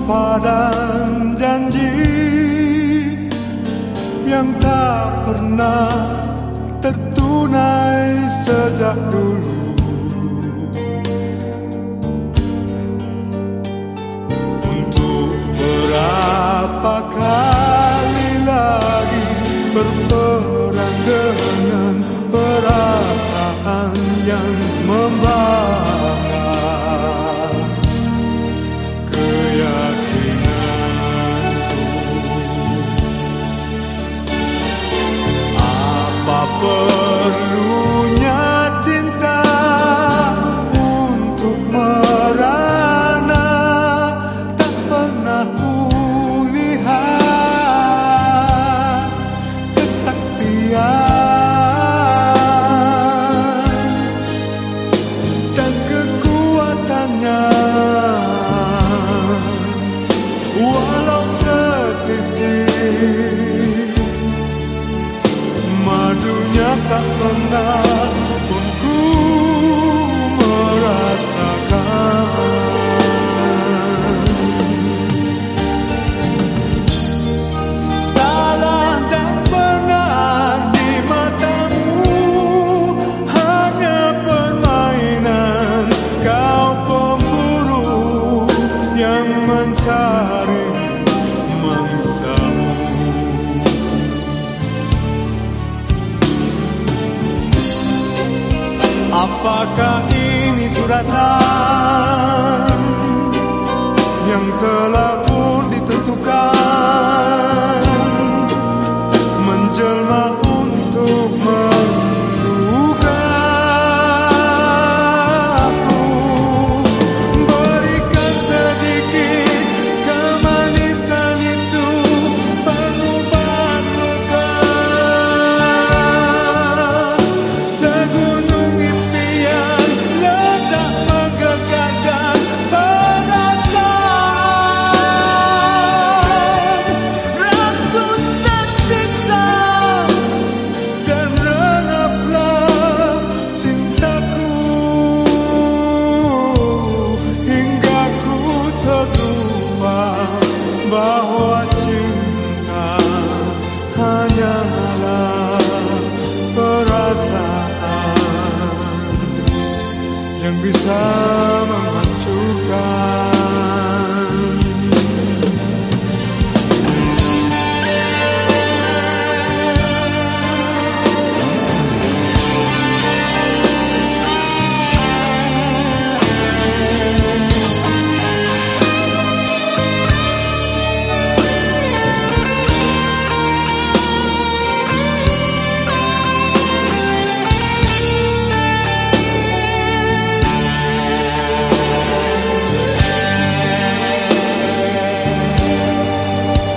sumpah dan janji yang tak pernah tertunai sejak dulu. Untuk berapa kali lagi berperang dengan perasaan yang membara keyakinanku. Apa perlunya cinta untuk merana, tak pernah kulihat kesaktian dan kekuatannya. Walau setitik madunya tak pernah pun ku merasakan. Salah dan benar di matamu hanya permainan. Kau pemburu yang mencari mangsamu. Apakah ini suratan yang telah pun ditentukan, menjelma untuk mendugaku? Berikan sedikit kemanisan itu, pengobat luka. Segunung impian ledak menggegarkan perasaan. Ratus tersiksa dan renaplah cintaku hingga ku terlupa bahwa cinta hanyalah perasaan yang bisa menghancurkan.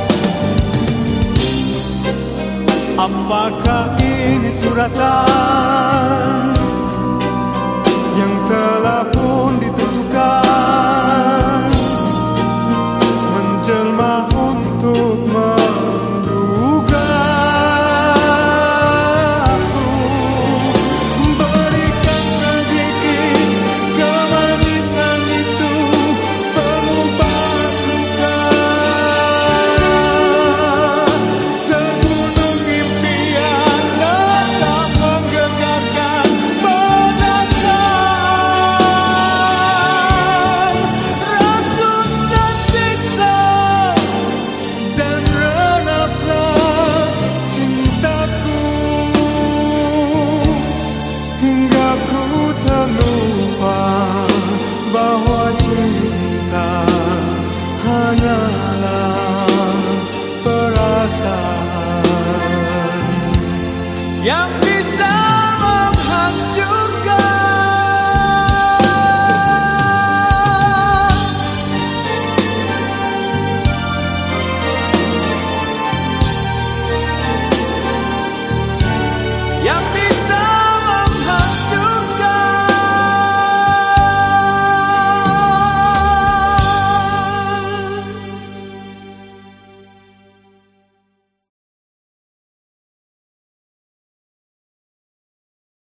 Apakah ini suratan